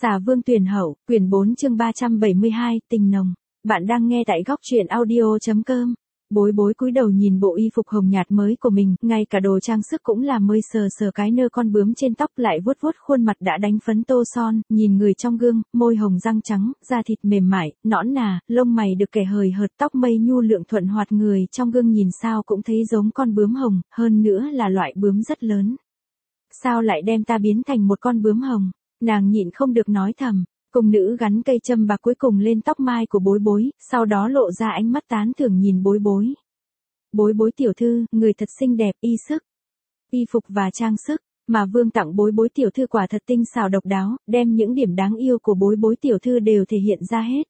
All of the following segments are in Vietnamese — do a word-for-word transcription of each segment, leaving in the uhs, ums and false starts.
Xà Vương Tuyển Hậu, quyển bốn chương ba trăm bảy mươi hai, tình nồng. Bạn đang nghe tại góc truyện audio.com. Bối bối cúi đầu nhìn bộ y phục hồng nhạt mới của mình, ngay cả đồ trang sức cũng là mới sờ sờ cái nơ con bướm trên tóc, lại vuốt vuốt khuôn mặt đã đánh phấn tô son, nhìn người trong gương, môi hồng răng trắng, da thịt mềm mại, nõn nà, lông mày được kẻ hời hợt, tóc mây nhu lượng thuận hoạt, người trong gương nhìn sao cũng thấy giống con bướm hồng, hơn nữa là loại bướm rất lớn. Sao lại đem ta biến thành một con bướm hồng? Nàng nhịn không được nói thầm. Cung nữ gắn cây châm bạc cuối cùng lên tóc mai của bối bối, sau đó lộ ra ánh mắt tán thưởng nhìn bối bối. Bối bối tiểu thư, người thật xinh đẹp, y sức, y phục và trang sức, mà Vương tặng bối bối tiểu thư quả thật tinh xảo độc đáo, đem những điểm đáng yêu của bối bối tiểu thư đều thể hiện ra hết.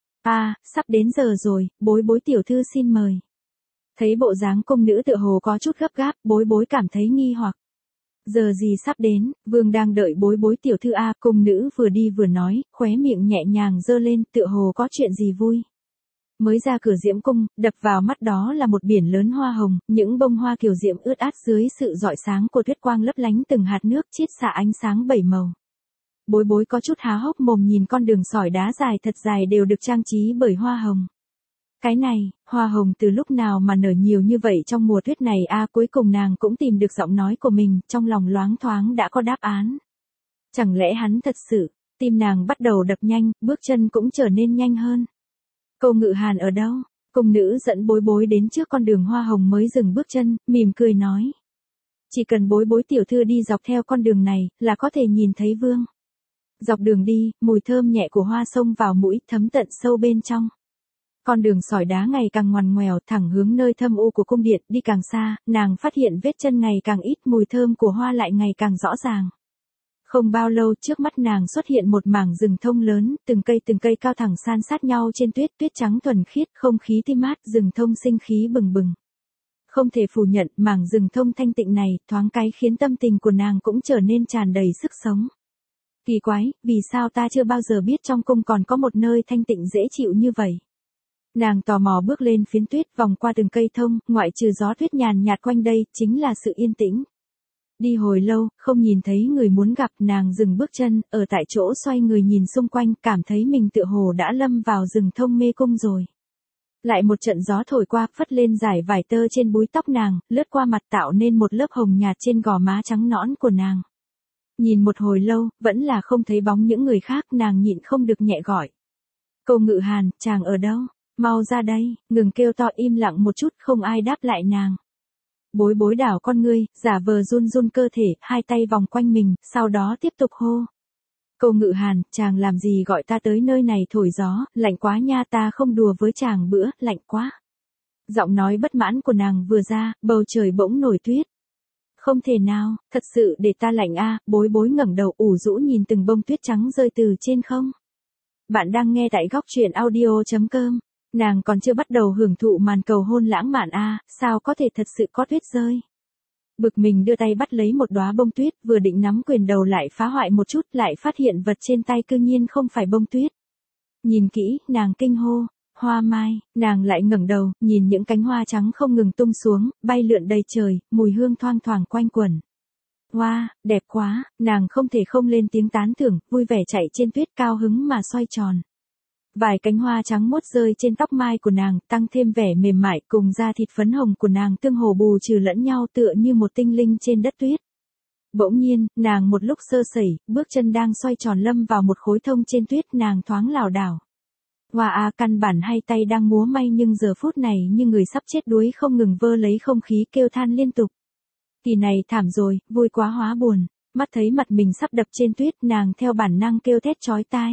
À, sắp đến giờ rồi, bối bối tiểu thư xin mời. Thấy bộ dáng cung nữ tựa hồ có chút gấp gáp, bối bối cảm thấy nghi hoặc. Giờ gì sắp đến, Vương đang đợi bối bối tiểu thư a, cung nữ vừa đi vừa nói, khóe miệng nhẹ nhàng giơ lên, tựa hồ có chuyện gì vui. Mới ra cửa diễm cung, đập vào mắt đó là một biển lớn hoa hồng, những bông hoa kiều diễm ướt át dưới sự rọi sáng của tuyết quang lấp lánh từng hạt nước chiết xạ ánh sáng bảy màu. Bối bối có chút há hốc mồm nhìn con đường sỏi đá dài thật dài đều được trang trí bởi hoa hồng. Cái này, hoa hồng từ lúc nào mà nở nhiều như vậy trong mùa tuyết này a, cuối cùng nàng cũng tìm được giọng nói của mình, trong lòng loáng thoáng đã có đáp án. Chẳng lẽ hắn thật sự, tim nàng bắt đầu đập nhanh, bước chân cũng trở nên nhanh hơn. Cô Ngự Hàn ở đâu? Cung nữ dẫn bối bối đến trước con đường hoa hồng mới dừng bước chân, mỉm cười nói. Chỉ cần bối bối tiểu thư đi dọc theo con đường này, là có thể nhìn thấy Vương. Dọc đường đi, mùi thơm nhẹ của hoa xông vào mũi, thấm tận sâu bên trong. Con đường sỏi đá ngày càng ngoằn ngoèo thẳng hướng nơi thâm u của cung điện, đi càng xa, nàng phát hiện vết chân ngày càng ít, mùi thơm của hoa lại ngày càng rõ ràng. Không bao lâu trước mắt nàng xuất hiện một mảng rừng thông lớn, từng cây từng cây cao thẳng san sát nhau trên tuyết, tuyết trắng thuần khiết, không khí tươi mát, rừng thông sinh khí bừng bừng. Không thể phủ nhận, mảng rừng thông thanh tịnh này, thoáng cái khiến tâm tình của nàng cũng trở nên tràn đầy sức sống. Kỳ quái, vì sao ta chưa bao giờ biết trong cung còn có một nơi thanh tịnh dễ chịu như vậy? Nàng tò mò bước lên phiến tuyết, vòng qua từng cây thông, ngoại trừ gió tuyết nhàn nhạt quanh đây, chính là sự yên tĩnh. Đi hồi lâu, không nhìn thấy người muốn gặp, nàng dừng bước chân, ở tại chỗ xoay người nhìn xung quanh, cảm thấy mình tựa hồ đã lâm vào rừng thông mê cung rồi. Lại một trận gió thổi qua, phất lên dải vải tơ trên búi tóc nàng, lướt qua mặt tạo nên một lớp hồng nhạt trên gò má trắng nõn của nàng. Nhìn một hồi lâu, vẫn là không thấy bóng những người khác, nàng nhịn không được nhẹ gọi. Cô Ngự Hàn, chàng ở đâu? Mau ra đây, ngừng kêu to, im lặng một chút, không ai đáp lại nàng. Bối bối đảo con ngươi, giả vờ run run cơ thể, hai tay vòng quanh mình, sau đó tiếp tục hô. Cô Ngự Hàn, chàng làm gì gọi ta tới nơi này thổi gió, lạnh quá nha, ta không đùa với chàng bữa, lạnh quá. Giọng nói bất mãn của nàng vừa ra, bầu trời bỗng nổi tuyết. Không thể nào, thật sự để ta lạnh a, bối bối ngẩng đầu ủ rũ nhìn từng bông tuyết trắng rơi từ trên không. Bạn đang nghe tại góc truyện audio.com. Nàng còn chưa bắt đầu hưởng thụ màn cầu hôn lãng mạn a, à, sao có thể thật sự có tuyết rơi. Bực mình đưa tay bắt lấy một đóa bông tuyết, vừa định nắm quyền đầu lại phá hoại một chút, lại phát hiện vật trên tay cư nhiên không phải bông tuyết. Nhìn kỹ, nàng kinh hô, hoa mai, nàng lại ngẩng đầu, nhìn những cánh hoa trắng không ngừng tung xuống, bay lượn đầy trời, mùi hương thoang thoảng quanh quẩn. Hoa, wow, đẹp quá, nàng không thể không lên tiếng tán thưởng, vui vẻ chạy trên tuyết cao hứng mà xoay tròn. Vài cánh hoa trắng muốt rơi trên tóc mai của nàng, tăng thêm vẻ mềm mại, cùng da thịt phấn hồng của nàng tương hồ bù trừ lẫn nhau tựa như một tinh linh trên đất tuyết. Bỗng nhiên, nàng một lúc sơ sẩy, bước chân đang xoay tròn lâm vào một khối thông trên tuyết, nàng thoáng lảo đảo. Hoa a, căn bản hai tay đang múa may nhưng giờ phút này như người sắp chết đuối, không ngừng vơ lấy không khí, kêu than liên tục. Kỳ này thảm rồi, vui quá hóa buồn. Mắt thấy mặt mình sắp đập trên tuyết, nàng theo bản năng kêu thét chói tai.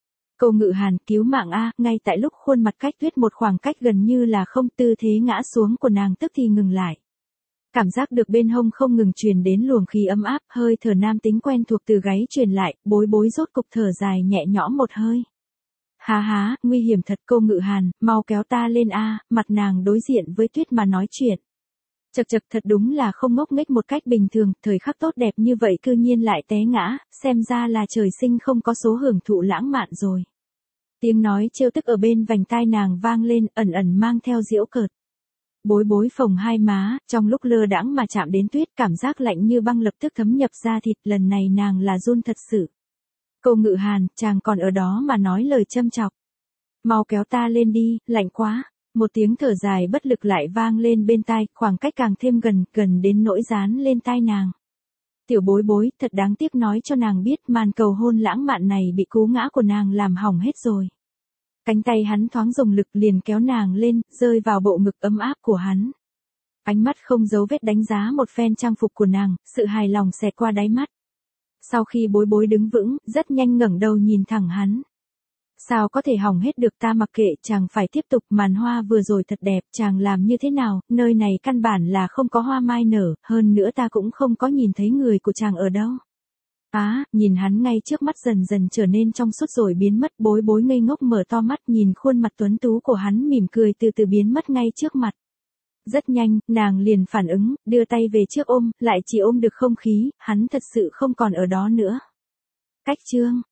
Cô Ngự Hàn, cứu mạng a, ngay tại lúc khuôn mặt cách tuyết một khoảng cách gần như là không, tư thế ngã xuống của nàng tức thì ngừng lại. Cảm giác được bên hông không ngừng truyền đến luồng khí ấm áp, hơi thở nam tính quen thuộc từ gáy truyền lại, bối bối rốt cục thở dài nhẹ nhõm một hơi. Há há, nguy hiểm thật, cô Ngự Hàn, mau kéo ta lên a, mặt nàng đối diện với tuyết mà nói chuyện. Chật chật, thật đúng là không ngốc nghếch một cách bình thường, thời khắc tốt đẹp như vậy cư nhiên lại té ngã, xem ra là trời sinh không có số hưởng thụ lãng mạn rồi. Tiếng nói trêu tức ở bên vành tai nàng vang lên, ẩn ẩn mang theo giễu cợt. Bối bối phồng hai má, trong lúc lơ đãng mà chạm đến tuyết, cảm giác lạnh như băng lập tức thấm nhập da thịt, lần này nàng là run thật sự. Cô Ngự Hàn, chàng còn ở đó mà nói lời châm chọc. Mau kéo ta lên đi, lạnh quá. Một tiếng thở dài bất lực lại vang lên bên tai, khoảng cách càng thêm gần, gần đến nỗi dán lên tai nàng. Tiểu Bối Bối, thật đáng tiếc nói cho nàng biết màn cầu hôn lãng mạn này bị cú ngã của nàng làm hỏng hết rồi. Cánh tay hắn thoáng dùng lực liền kéo nàng lên, rơi vào bộ ngực ấm áp của hắn. Ánh mắt không giấu vết đánh giá một phen trang phục của nàng, sự hài lòng xẹt qua đáy mắt. Sau khi Bối Bối đứng vững, rất nhanh ngẩng đầu nhìn thẳng hắn. Sao có thể hỏng hết được, ta mặc kệ, chàng phải tiếp tục, màn hoa vừa rồi thật đẹp, chàng làm như thế nào, nơi này căn bản là không có hoa mai nở, hơn nữa ta cũng không có nhìn thấy người của chàng ở đâu. Á, à, nhìn hắn ngay trước mắt dần dần trở nên trong suốt rồi biến mất, Bối Bối ngây ngốc mở to mắt nhìn khuôn mặt tuấn tú của hắn mỉm cười từ từ biến mất ngay trước mặt. Rất nhanh, nàng liền phản ứng, đưa tay về trước ôm, lại chỉ ôm được không khí, hắn thật sự không còn ở đó nữa. Cách chương